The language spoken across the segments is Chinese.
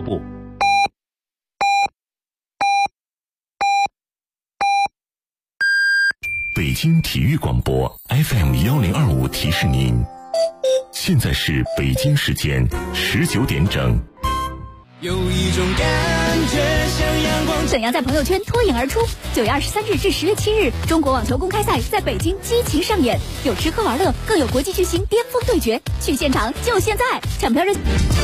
部。 北京体育广播 FM1025 提示您，现在是北京时间19点整。 有一种感觉像阳光。 怎样在朋友圈脱颖而出？9月23日至10月7日，中国网球公开赛在北京激情上演，有吃喝玩乐，更有国际巨星巅峰对决。去现场就现在，抢票热。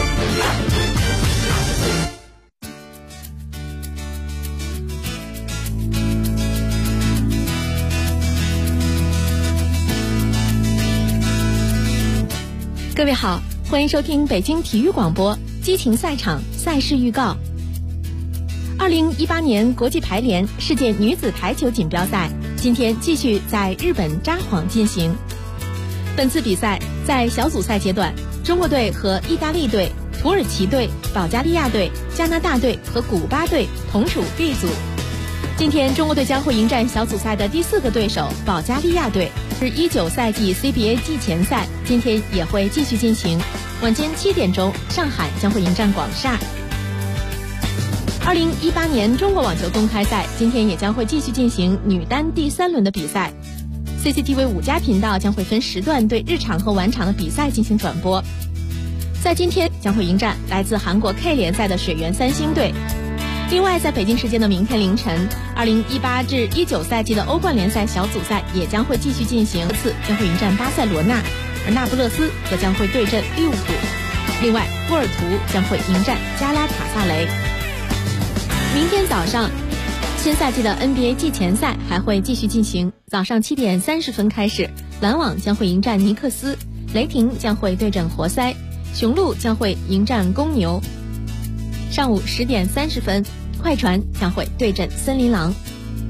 各位好，欢迎收听北京体育广播激情赛场赛事预告。2018年国际排联世界女子排球锦标赛今天继续在日本札幌进行。本次比赛在小组赛阶段，中国队和意大利队、土耳其队、保加利亚队、加拿大队和古巴队同属 B 组。今天中国队将会迎战小组赛的第4个对手保加利亚队。是19赛季 CBA 季前赛今天也会继续进行，晚间7点钟，上海将会迎战广厦。2018年中国网球公开赛今天也将会继续进行女单第3轮的比赛。CCTV 5家频道将会分时段对日场和晚场的比赛进行转播。在今天将会迎战来自韩国 K 联赛的水原三星队。另外，在北京时间的明天凌晨，2018至19赛季的欧冠联赛小组赛也将会继续进行，次将会迎战巴塞罗那，而那不勒斯则将会对阵利物浦。另外，波尔图将会迎战加拉塔萨雷。明天早上，新赛季的 NBA 季前赛还会继续进行，早上7点30分开始，篮网将会迎战尼克斯，雷霆将会对阵活塞，雄鹿将会迎战公牛。上午10点30分，快船将会对阵森林狼。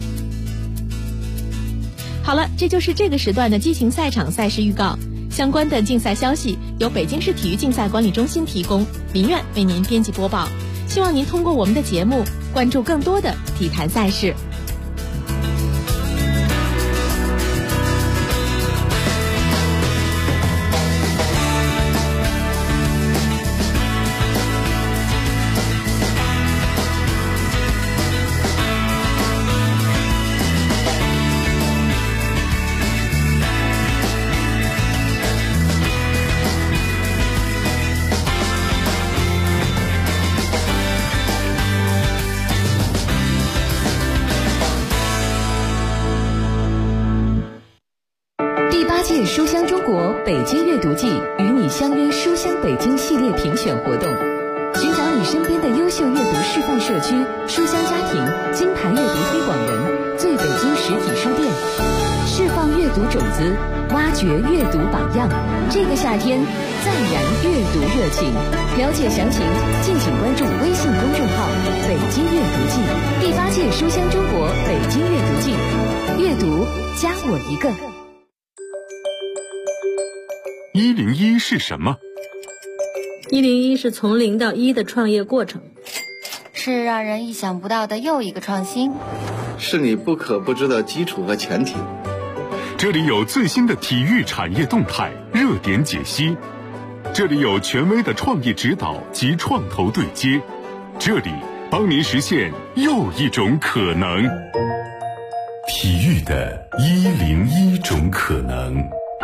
好了，这就是这个时段的激情赛场赛事预告。相关的竞赛消息由北京市体育竞赛管理中心提供，民院为您编辑播报。希望您通过我们的节目关注更多的体坛赛事。 书香中国北京阅读季与你相约书香北京系列评选活动，寻找你身边的优秀阅读示范社区、书香家庭、金牌阅读推广人、最北京实体书店，释放阅读种子，挖掘阅读榜样。这个夏天再燃阅读热情。了解详情，敬请关注微信公众号“北京阅读季”。第8届书香中国北京阅读季，阅读加我一个。 101是什么 ？101是从0到1的创业过程， 是让人意想不到的又一个创新， 是你不可不知的基础和前提。 这里有最新的体育产业动态热点解析，这里有权威的创业指导及创投对接，这里帮您实现又一种可能。体育的101种可能。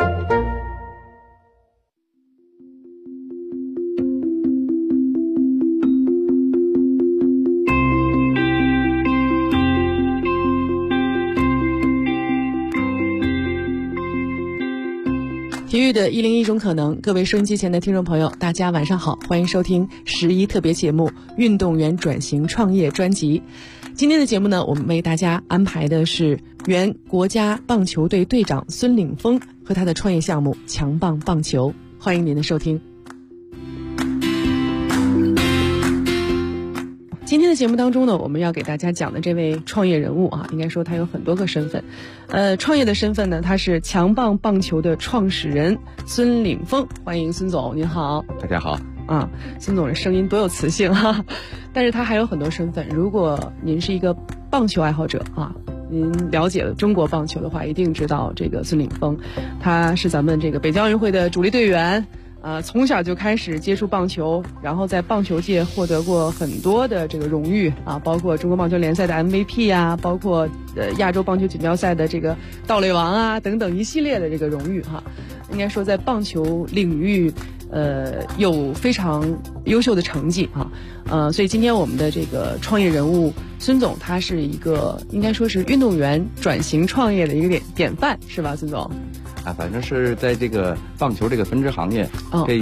体育的101种可能，各位收音机前的听众朋友，大家晚上好，欢迎收听11特别节目《运动员转型创业专辑》。今天的节目呢，我们为大家安排的是原国家棒球队队长孙岭峰和他的创业项目强棒棒球，欢迎您的收听。今天的节目当中呢，我们要给大家讲的这位创业人物啊，应该说他有很多个身份。创业的身份呢，他是强棒棒球的创始人孙岭峰，欢迎孙总，您好。 大家好。 孙总的声音多有磁性哈，但是他还有很多身份。如果您是一个棒球爱好者啊，您了解了中国棒球的话，一定知道这个孙岭峰，他是咱们这个北京奥运会的主力队员。 从小就开始接触棒球，然后在棒球界获得过很多的这个荣誉啊，包括中国棒球联赛的 MVP 啊，包括亚洲棒球锦标赛的这个盗垒王啊等等一系列的这个荣誉哈。应该说在棒球领域有非常优秀的成绩啊。所以今天我们的这个创业人物孙总，他是一个应该说是运动员转型创业的一个典范，是吧，孙总？ 反正是在这个棒球这个分支行业，这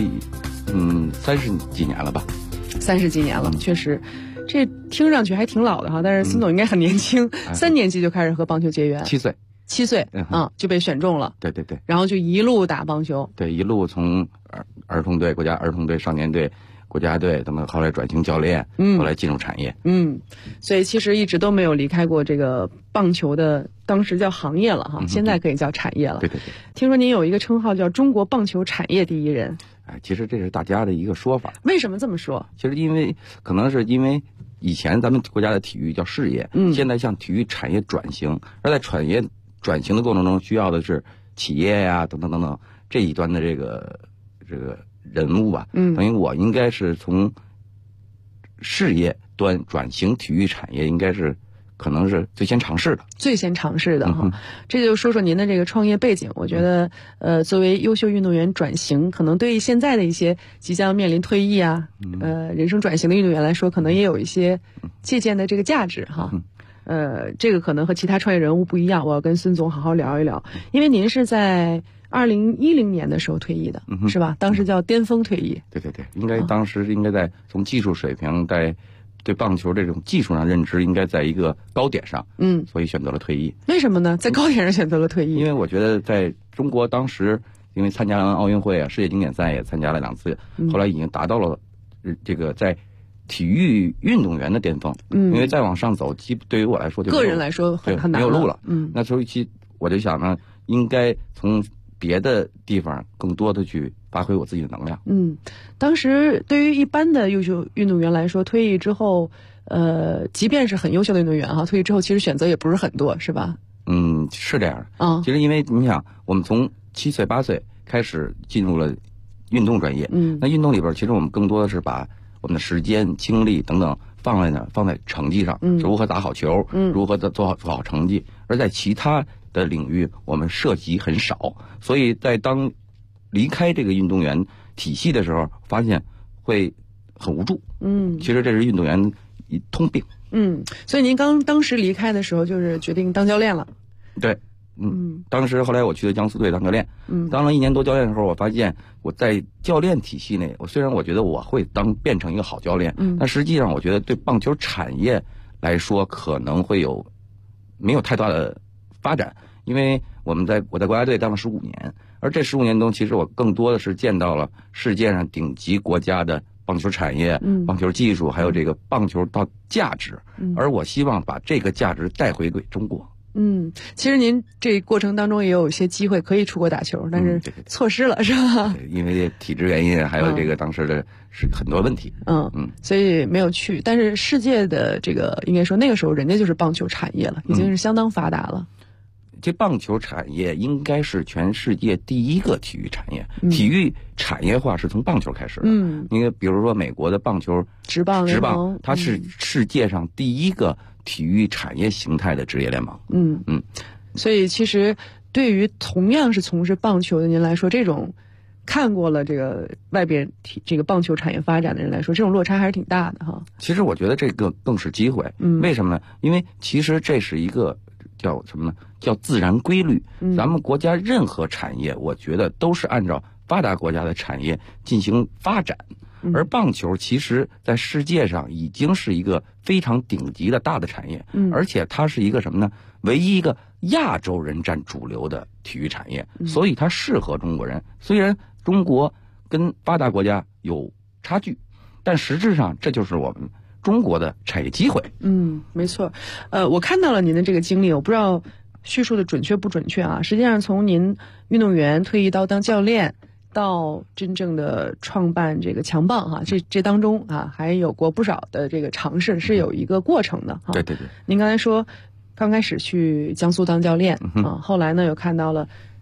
30几年了吧 ？30几年了，确实，这听上去还挺老的哈。但是孙总应该很年轻，3年级就开始和棒球结缘，7岁就被选中了。 对， 然后就一路打棒球。 对，一路从儿童队、国家儿童队、少年队、国家队，他们后来转型教练，后来进入产业。 所以其实一直都没有离开过这个棒球的，当时叫行业了哈，现在可以叫产业了。 对。 听说您有一个称号叫中国棒球产业第一人。 其实这是大家的一个说法。 为什么这么说？ 其实可能是因为以前咱们国家的体育叫事业，现在向体育产业转型，而在产业转型的过程中，需要的是企业呀等等这一端的这个人物吧。等于我应该是从事业端转型体育产业，应该是可能是最先尝试的哈。这就说说您的这个创业背景。我觉得作为优秀运动员转型，可能对于现在的一些即将面临退役啊人生转型的运动员来说，可能也有一些借鉴的这个价值哈。这个可能和其他创业人物不一样，我要跟孙总好好聊一聊。因为您是在2010年的时候退役的，是吧？当时叫巅峰退役。对，应该当时应该在从技术水平，在对棒球这种技术上认知应该在一个高点上，所以选择了退役。 为什么呢？在高点上选择了退役？ 因为我觉得在中国当时，因为参加了奥运会啊、世界经典赛也参加了2次，后来已经达到了这个在体育运动员的巅峰。因为再往上走，对于我来说就个人来说很难没有路了。那所以我就想呢，应该从别的地方更多的去发挥我自己的能量。 当时对于一般的优秀运动员来说，退役之后，即便是很优秀的运动员哈，退役之后其实选择也不是很多，是吧？ 是这样的。其实因为你想，我们从7岁8岁开始进入了运动专业，那运动里边其实我们更多的是把我们的时间、精力等等放在成绩上，如何打好球，如何做好成绩。而在其他的领域，我们涉及很少，所以在当离开这个运动员体系的时候，发现会很无助。其实这是运动员一通病。 所以您当时离开的时候，就是决定当教练了。 对。当时后来我去了江苏队当教练，当了1年多教练的时候，我发现我在教练体系内，虽然我觉得我会变成一个好教练，但实际上我觉得对棒球产业来说可能会没有太大的发展，因为我在国家队当了15年，而这15年中，其实我更多的是见到了世界上顶级国家的棒球产业、棒球技术，还有这个棒球到价值，而我希望把这个价值带回给中国。 其实您这过程当中也有一些机会可以出国打球，但是错失了，是吧？ 因为体制原因，还有这个当时的是很多问题， 所以没有去。但是世界的这个应该说那个时候人家就是棒球产业了，已经是相当发达了。 这棒球产业应该是全世界第一个体育产业，体育产业化是从棒球开始的。因为比如说美国的棒球职棒， 它是世界上第一个体育产业形态的职业联盟。 所以其实对于同样是从事棒球的您来说，这种看过了这个外边这个棒球产业发展的人来说，这种落差还是挺大的哈。 其实我觉得这个更是机会。为什么呢？因为其实这是一个叫什么呢？叫自然规律。咱们国家任何产业，我觉得都是按照发达国家的产业进行发展。而棒球其实在世界上已经是一个非常顶级的大的产业，而且它是一个什么呢？唯一一个亚洲人占主流的体育产业，所以它适合中国人。虽然中国跟发达国家有差距，但实质上这就是我们中国的产业机会。 没错。我看到了您的这个经历，我不知道叙述的准确不准确啊。实际上从您运动员退役到当教练，到真正的创办这个强棒哈，这当中啊还有过不少的这个尝试，是有一个过程的哈。 对。您刚才说刚开始去江苏当教练后来呢又看到了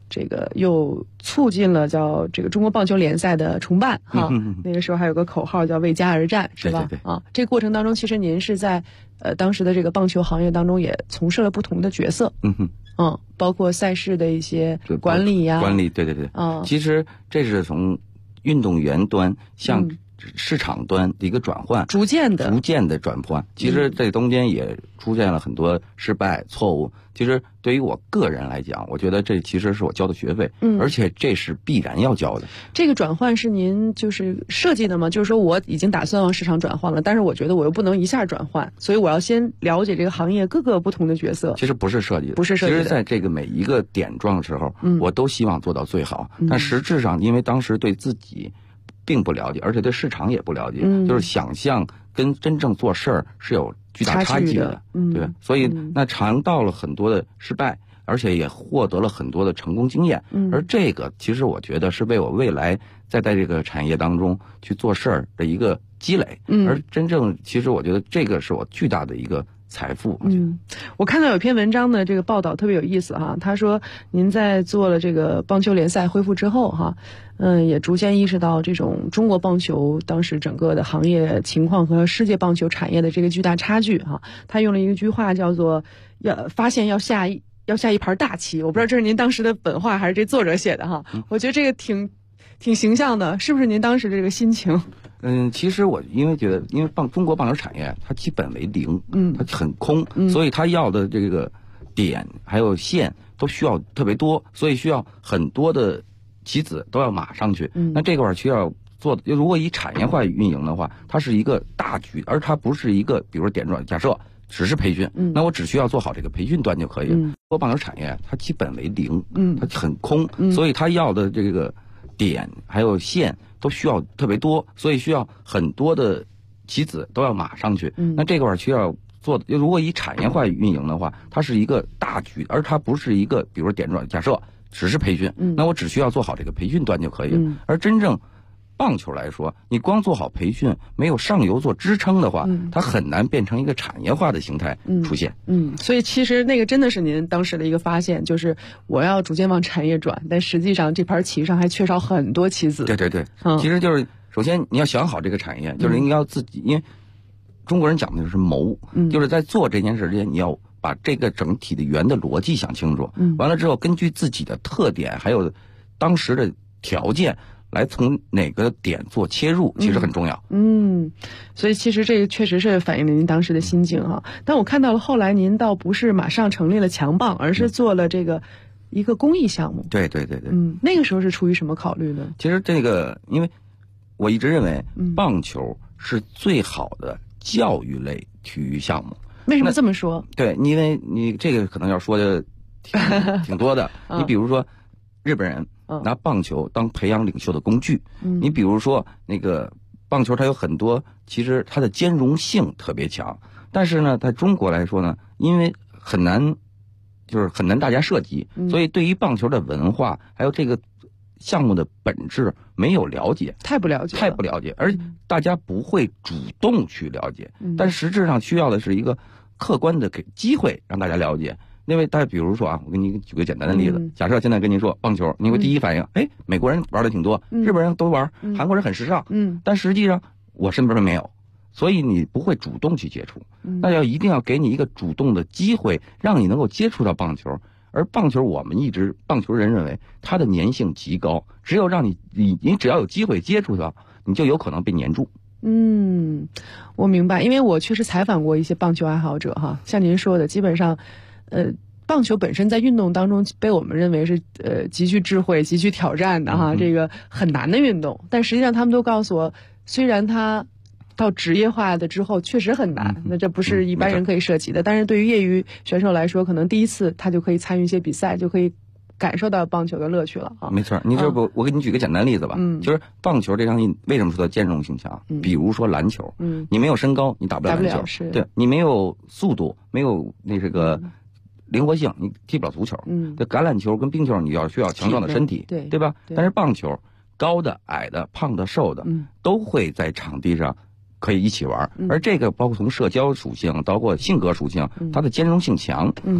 这个又促进了叫这个中国棒球联赛的重办哈。那个时候还有个口号叫为家而战，是吧？ 对。 啊，这个过程当中，其实您是在当时的这个棒球行业当中也从事了不同的角色。包括赛事的一些管理呀。 管理，对。其实这是从运动员端向市场端的一个转换，逐渐的转换。其实这中间也出现了很多失败、错误。其实对于我个人来讲，我觉得这其实是我交的学费，而且这是必然要交的。 这个转换是您就是设计的吗？就是说我已经打算往市场转换了，但是我觉得我又不能一下转换，所以我要先了解这个行业各个不同的角色。 其实不是设计的， 其实在这个每一个点状的时候，我都希望做到最好。但实质上，因为当时对自己并不了解，而且对市场也不了解，就是想象跟真正做事儿是有巨大差距的，对。所以那尝到了很多的失败，而且也获得了很多的成功经验。而这个其实我觉得是为我未来在这个产业当中去做事儿的一个积累。而真正其实我觉得这个是我巨大的一个财富。 我看到有篇文章的这个报道特别有意思哈，他说您在做了这个棒球联赛恢复之后哈，也逐渐意识到这种中国棒球当时整个的行业情况和世界棒球产业的这个巨大差距哈。他用了一句话叫做发现要下一盘大棋。我不知道这是您当时的本话还是这作者写的哈。我觉得这个挺形象的，是不是您当时这个心情？ 其实我因为觉得，因为中国棒球产业它基本为零，它很空，所以它要的这个点还有线都需要特别多，所以需要很多的棋子都要码上去。那这块需要做的，如果以产业化运营的话，它是一个大局，而它不是一个比如说点状。假设只是培训，那我只需要做好这个培训端就可以了。中国棒球产业它基本为零，它很空，所以它要的这个点还有线都需要特别多，所以需要很多的棋子都要码上去。那这块需要做的，如果以产业化运营的话，它是一个大局，而它不是一个比如说点状。假设只是培训，那我只需要做好这个培训端就可以了。而真正棒球来说，你光做好培训，没有上游做支撑的话，它很难变成一个产业化的形态出现。 所以其实那个真的是您当时的一个发现，就是我要逐渐往产业转，但实际上这盘棋上还缺少很多棋子。 对，其实就是首先你要想好这个产业，就是你要自己，因为中国人讲的就是谋，就是在做这件事之前，你要把这个整体的圆的逻辑想清楚。完了之后，根据自己的特点还有当时的条件，来从哪个点做切入，其实很重要。 所以其实这个确实是反映了您当时的心境哈。但我看到了后来您倒不是马上成立了强棒，而是做了这个一个公益项目。 对。 那个时候是出于什么考虑呢？ 其实这个，因为我一直认为棒球是最好的教育类体育项目。 为什么这么说？ 对，因为你这个可能要说的挺多的。你比如说日本人拿棒球当培养领袖的工具。你比如说那个棒球，它有很多，其实它的兼容性特别强，但是呢，在中国来说呢，因为很难大家涉及，所以对于棒球的文化还有这个项目的本质没有了解， 太不了解， 而大家不会主动去了解。但实质上需要的是一个客观的给机会让大家了解。因为大家比如说啊，我给你举个简单的例子，假设现在跟您说棒球，你会第一反应，美国人玩的挺多，日本人都玩，韩国人很时尚，但实际上我身边没有，所以你不会主动去接触。那一定要给你一个主动的机会，让你能够接触到棒球。而棒球，棒球人认为它的粘性极高，只有让你只要有机会接触到，你就有可能被粘住。 我明白，因为我确实采访过一些棒球爱好者哈，像您说的，基本上棒球本身在运动当中被我们认为是极具智慧、极具挑战的哈，这个很难的运动。但实际上他们都告诉我，虽然它到职业化的之后确实很难，那这不是一般人可以涉及的。但是对于业余选手来说，可能第一次他就可以参与一些比赛，就可以感受到棒球的乐趣了啊。 没错，你这不，我给你举个简单例子吧，就是棒球这项运为什么说它兼容性强？比如说篮球，你没有身高，你打不了篮球，对，你没有速度，没有这个灵活性，你踢不了足球。这橄榄球跟冰球，你需要强壮的身体，对吧？但是棒球，高的、矮的、胖的、瘦的，都会在场地上可以一起玩。而这个包括从社交属性，包括性格属性，它的兼容性强。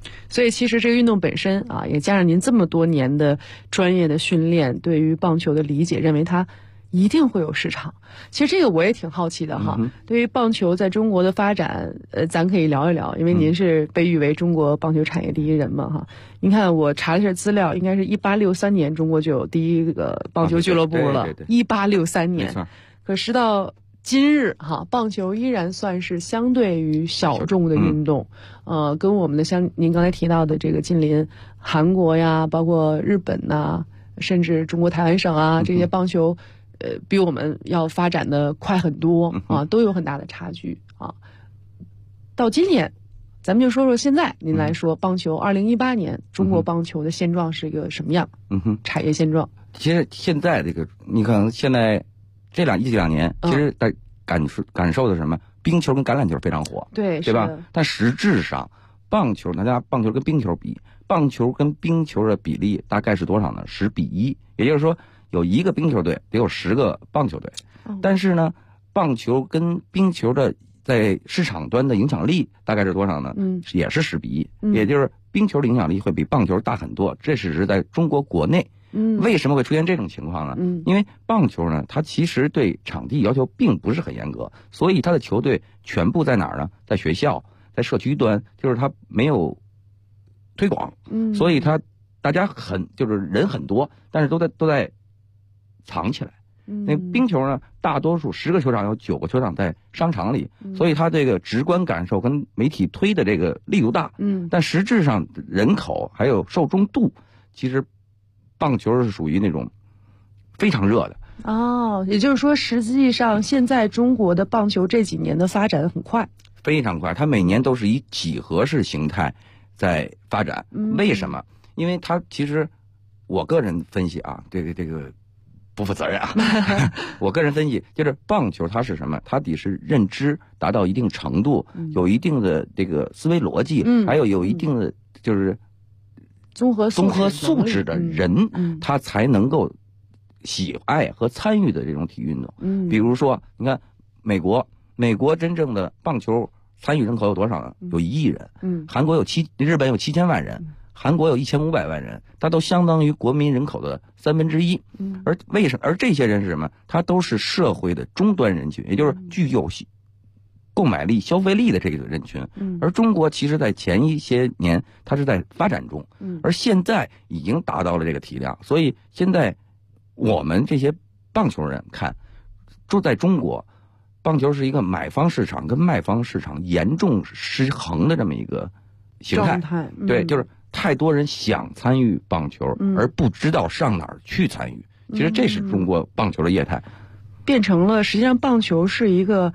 所以其实这个运动本身啊，也加上您这么多年的专业的训练，对于棒球的理解，认为它一定会有市场。其实这个我也挺好奇的哈。对于棒球在中国的发展，咱可以聊一聊，因为您是被誉为中国棒球产业第一人嘛哈。您看我查了一下资料，应该是1863年中国就有第一个棒球俱乐部了。 对 1863年。 没错。 可时到今日哈，棒球依然算是相对于小众的运动，跟我们的像您刚才提到的这个近邻韩国呀，包括日本呐，甚至中国台湾省啊，这些棒球，比我们要发展的快很多啊，都有很大的差距啊。到今年，咱们就说说现在您来说，棒球2018年中国棒球的现状是一个什么样？产业现状。 其实现在这个，你看现在。这一两年，其实在感受的什么？冰球跟橄榄球非常火，对吧？但实质上，棒球，大家棒球跟冰球比，棒球跟冰球的比例大概是多少呢？10比1，也就是说，有一个冰球队得有10个棒球队。但是呢，棒球跟冰球的在市场端的影响力大概是多少呢？也是10比1，也就是冰球的影响力会比棒球大很多。这只是在中国国内。为什么会出现这种情况呢？因为棒球呢，它其实对场地要求并不是很严格，所以它的球队全部在哪儿呢？在学校，在社区端，就是它没有推广，所以大家就是人很多，但是都在藏起来。那冰球呢，大多数10个球场有9个球场在商场里，所以它这个直观感受跟媒体推的这个力度大。但实质上人口还有受众度，其实。棒球是属于那种非常热的也就是说，实际上现在中国的棒球这几年的发展很快， 非常快。它每年都是以几何式形态在发展。为什么？因为它其实，我个人分析啊，这个不负责任啊。我个人分析就是棒球它是什么？它得是认知达到一定程度，有一定的这个思维逻辑，还有一定的就是。综合素质的人，他才能够喜爱和参与的这种体育运动。比如说，你看美国真正的棒球参与人口有多少呢？有1亿人。韩国日本有7000万人，韩国有1500万人，它都相当于国民人口的1/3。而这些人是什么？他都是社会的终端人群，也就是具有购买力、消费力的这个人群。而中国其实在前一些年它是在发展中，而现在已经达到了这个体量。所以现在我们这些棒球人看，就在中国，棒球是一个买方市场跟卖方市场严重失衡的这么一个形态。对，就是太多人想参与棒球，而不知道上哪儿去参与。其实这是中国棒球的业态， 变成了实际上棒球是一个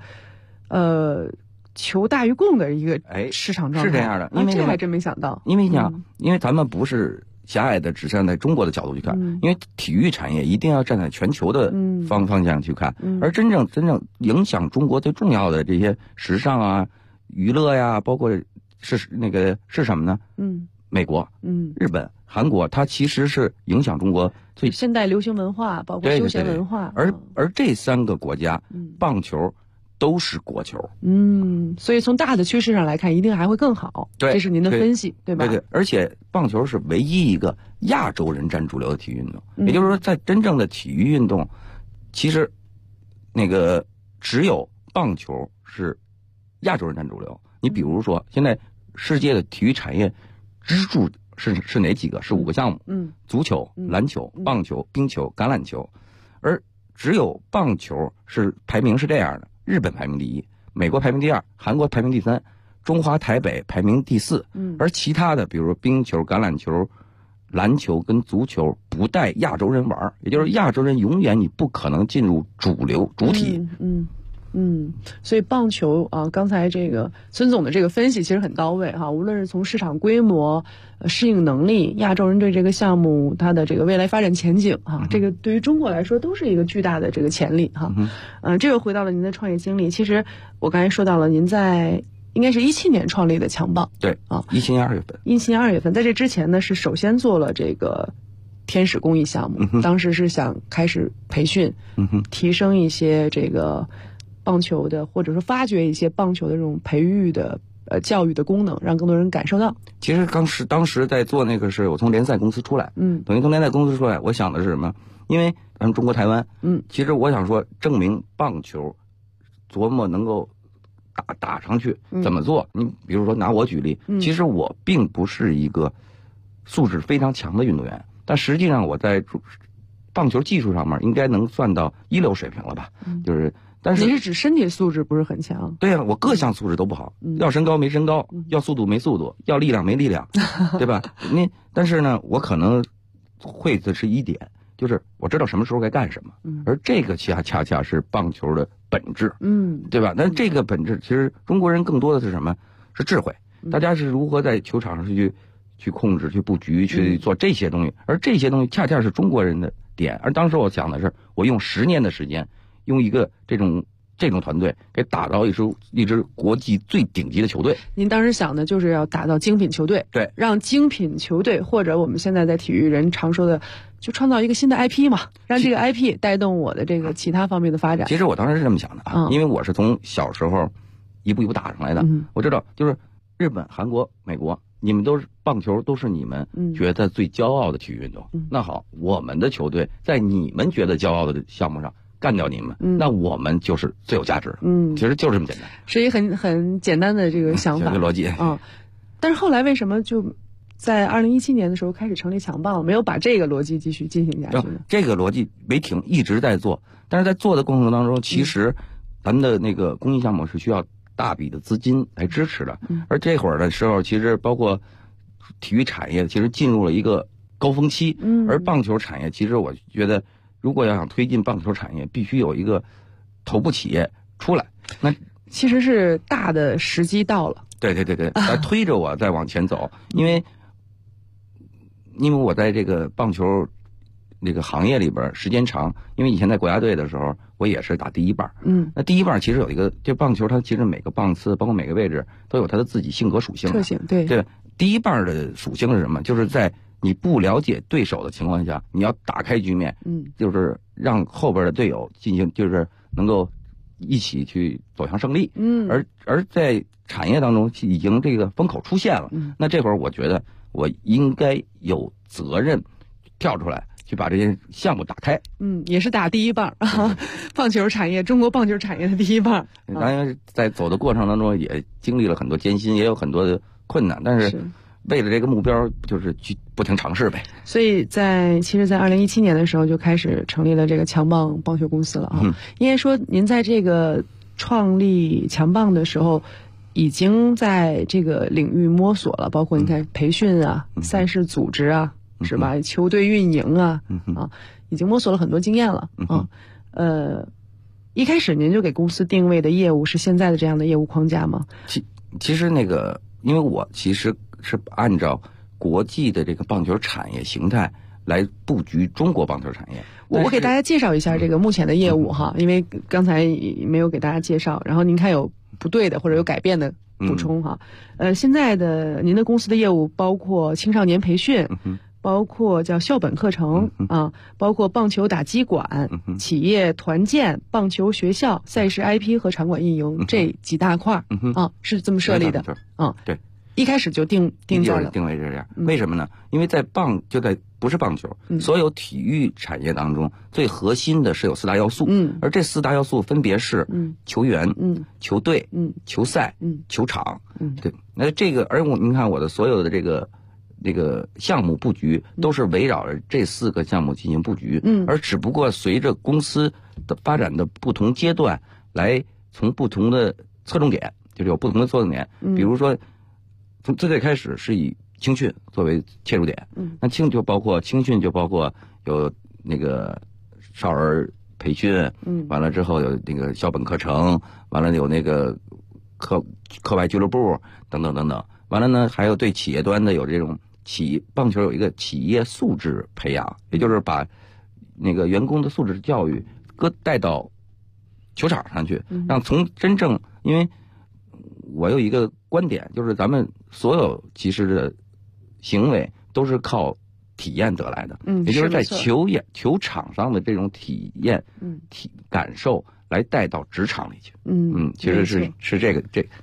求大于供的一个市场状态。 是这样的。因为这还真没想到。 因为咱们不是狭隘的只站在中国的角度去看，因为体育产业一定要站在全球的方向去看。而真正影响中国最重要的这些时尚啊、娱乐呀，包括是什么呢？美国、日本、韩国，它其实是影响中国最现代流行文化，包括休闲文化。 而这3个国家，棒球都是国球。 所以从大的趋势上来看，一定还会更好。 对， 这是您的分析，对吧？ 对，而且棒球是唯一一个亚洲人占主流的体育运动。也就是说，在真正的体育运动，其实只有棒球是亚洲人占主流。你比如说，现在世界的体育产业支柱是哪几个？是5个项目。足球、篮球、棒球、冰球、橄榄球。而只有棒球排名是这样的：日本排名第1，美国排名第2，韩国排名第3，中华台北排名第4。而其他的，比如冰球、橄榄球、篮球跟足球不带亚洲人玩，也就是亚洲人永远你不可能进入主体。 所以棒球啊，刚才这个孙总的这个分析其实很到位哈。无论是从市场规模、适应能力，亚洲人对这个项目它的这个未来发展前景哈，这个对于中国来说都是一个巨大的这个潜力哈。这个回到了您的创业经历，其实我刚才说到了您在应该是17年创立的强棒。 对啊，17年2月份。17 年2月份，在这之前呢，是首先做了这个天使公益项目，当时是想开始培训，提升一些这个棒球的，或者说发掘一些棒球的这种培育的教育的功能，让更多人感受到。 其实当时在做那个是我从联赛公司出来，等于从联赛公司出来，我想的是什么？因为咱们中国台湾，其实我想说证明棒球琢磨能够打上去怎么做？你比如说拿我举例，其实我并不是一个素质非常强的运动员，但实际上我在棒球技术上面应该能算到一流水平了吧？但是你是指身体素质不是很强？ 对啊，我各项素质都不好，要身高没身高，要速度没速度，要力量没力量，对吧？但是呢，我可能会的是一点，就是我知道什么时候该干什么，而这个恰恰是棒球的本质，对吧？但这个本质其实中国人更多的是什么？是智慧，大家是如何在球场上去控制、去布局、去做这些东西，而这些东西恰恰是中国人的点。而当时我想的是，我用10年的时间，用一个这种团队给打造一支国际最顶级的球队。 您当时想的就是要打造精品球队， 对， 让精品球队或者我们现在在体育人常说的，就创造一个新的 IP 嘛，让这个 IP 带动我的这个其他方面的发展。 其实我当时是这么想的因为我是从小时候一步一步打上来的，我知道就是日本、韩国、美国，你们都是棒球，都是你们觉得最骄傲的体育运动。那好，我们的球队在你们觉得骄傲的项目上干掉你们，那我们就是最有价值的。其实就是这么简单， 是一个很简单的这个想法， 这个逻辑但是后来为什么就在2017年的时候开始成立强棒，没有把这个逻辑继续进行下去呢？ 这个逻辑没停，一直在做。但是在做的过程当中，其实咱们的那个公益项目是需要大笔的资金来支持的，而这会儿的时候，其实包括体育产业其实进入了一个高峰期，而棒球产业其实我觉得，如果要想推进棒球产业，必须有一个头部企业出来。那其实是大的时机到了。 对，来推着我再往前走，因为我在这个棒球这个行业里边时间长，因为以前在国家队的时候，我也是打第一棒。那第一棒其实有一个，就棒球它其实每个棒次，包括每个位置都有它的自己性格属性特性。对， 第一棒的属性是什么？就是在你不了解对手的情况下，你要打开局面，就是让后边的队友进行，就是能够一起去走向胜利。而在产业当中已经这个风口出现了，那这会儿我觉得我应该有责任跳出来去把这些项目打开。 也是打第一棒棒球产业，中国棒球产业的第一棒。 当然在走的过程当中也经历了很多艰辛，也有很多的困难，但是为了这个目标就是去不停尝试呗。 所以其实在2017年的时候就开始成立了这个强棒棒球公司了应该说您在这个创立强棒的时候已经在这个领域摸索了，包括你看培训赛事组织是吧？球队运营已经摸索了很多经验了一开始您就给公司定位的业务是现在的这样的业务框架吗？ 其实那个，因为我其实是按照国际的这个棒球产业形态来布局中国棒球产业。 我给大家介绍一下这个目前的业务因为刚才没有给大家介绍，然后您看有不对的或者有改变的补充现在的您的公司的业务包括青少年培训，包括叫校本课程包括棒球打击馆、企业团建、棒球学校、赛事 IP 和场馆运营这几大块是这么设立的对， 一开始就定在了定位这样。为什么呢？因为在不是棒球，所有体育产业当中最核心的是有4大要素，而这4大要素分别是球员、球队、球赛、球场。对，那这个您看我的所有的这个项目布局都是围绕着这4个项目进行布局，而只不过随着公司的发展的不同阶段，来从不同的侧重点，就是有不同的侧重点。比如说，从最开始是以青训作为切入点，那青训就包括有那个少儿培训，完了之后有那个校本课程，完了有那个课外俱乐部等等等等，完了呢还有对企业端的有这种棒球有一个企业素质培养，也就是把那个员工的素质教育带到球场上去，让从真正，因为我有一个观点，就是咱们所有其实的行为都是靠体验得来的，也就是在球场上的这种体验、感受来带到职场里去。其实是这个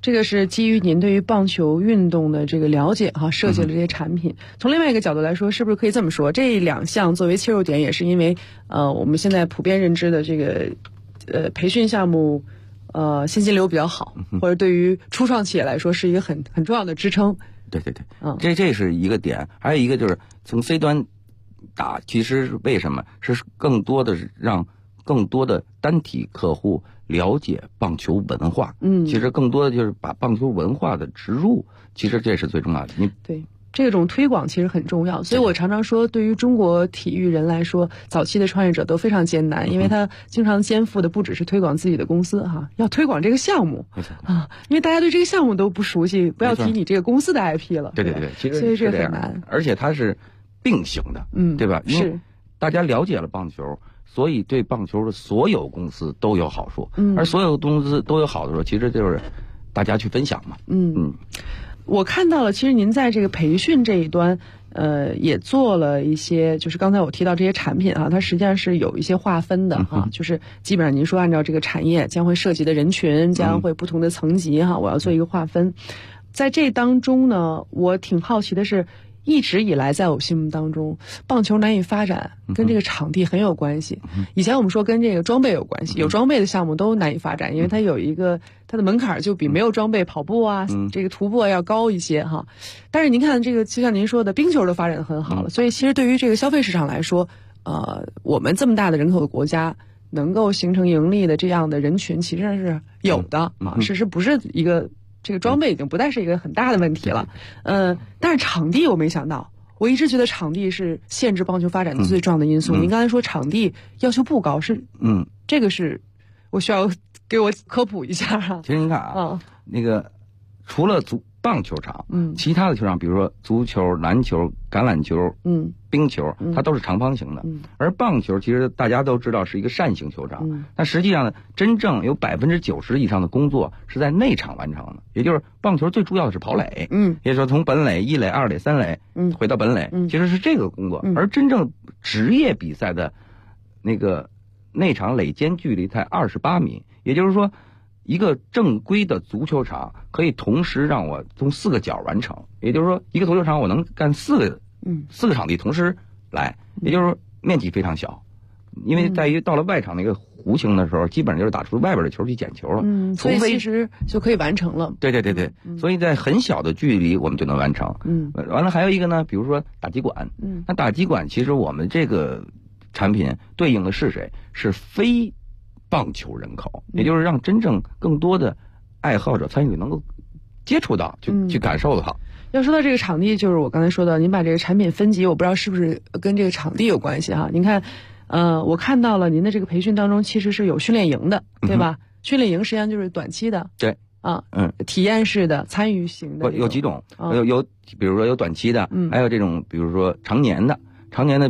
这个是基于您对于棒球运动的这个了解哈，设计了这些产品。从另外一个角度来说，是不是可以这么说，这两项作为切入点，也是因为我们现在普遍认知的这个培训项目现金流比较好，或者对于初创企业来说是一个很重要的支撑。 对，这是一个点，还有一个就是从 C 端打，其实为什么是更多的让更多的单体客户了解棒球文化，其实更多的就是把棒球文化的植入，其实这是最重要的。 对。这种推广其实很重要，所以我常常说，对于中国体育人来说，早期的创业者都非常艰难，因为他经常肩负的不只是推广自己的公司哈，要推广这个项目啊，因为大家对这个项目都不熟悉，不要提你这个公司的 IP 了。 对，其实所以这很难， 而且它是并行的，对吧？因为大家了解了棒球，所以对棒球的所有公司都有好处，而所有公司都有好处，其实就是大家去分享嘛。 我看到了，其实您在这个培训这一端，也做了一些，就是刚才我提到这些产品啊，它实际上是有一些划分的哈，就是基本上您说按照这个产业将会涉及的人群，将会不同的层级哈，我要做一个划分。在这当中呢，我挺好奇的是，一直以来在我心目当中，棒球难以发展跟这个场地很有关系。以前我们说跟这个装备有关系，有装备的项目都难以发展，因为它有一个它的门槛就比没有装备跑步啊，这个徒步要高一些哈。但是您看这个，就像您说的，冰球都发展得很好了，所以其实对于这个消费市场来说，我们这么大的人口的国家，能够形成盈利的这样的人群其实是有的啊，是不是一个？这个装备已经不再是一个很大的问题了，但是场地我没想到，我一直觉得场地是限制棒球发展的最重要的因素。您刚才说场地要求不高，是这个是我需要给我科普一下啊。 其实您看啊，那个除了棒球场，其他的球场，比如说足球、篮球、橄榄球，冰球，它都是长方形的。而棒球其实大家都知道是一个扇形球场，但实际上呢，真正有90%以上的工作是在内场完成的，也就是棒球最主要的是跑垒，也就是说从本垒、一垒、二垒、三垒，回到本垒，其实是这个工作。而真正职业比赛的那个内场垒间距离才28米，也就是说，一个正规的足球场可以同时让我从4个角完成，也就是说，一个足球场我能干4个场地同时来，也就是说面积非常小，因为在于到了外场那个弧形的时候，基本上就是打出外边的球去捡球了， 所以其实就可以完成了。 对，所以在很小的距离我们就能完成。完了还有一个呢，比如说打击管，那打击管其实我们这个产品对应的是谁？是非棒球人口，也就是让真正更多的爱好者参与能够接触到，去感受到。 要说到这个场地，就是我刚才说的，您把这个产品分级，我不知道是不是跟这个场地有关系哈。您看，我看到了您的这个培训当中其实是有训练营的，对吧？训练营实际上就是短期的， 对啊，体验式的、参与型的， 有几种，有比如说有短期的，还有这种比如说常年的。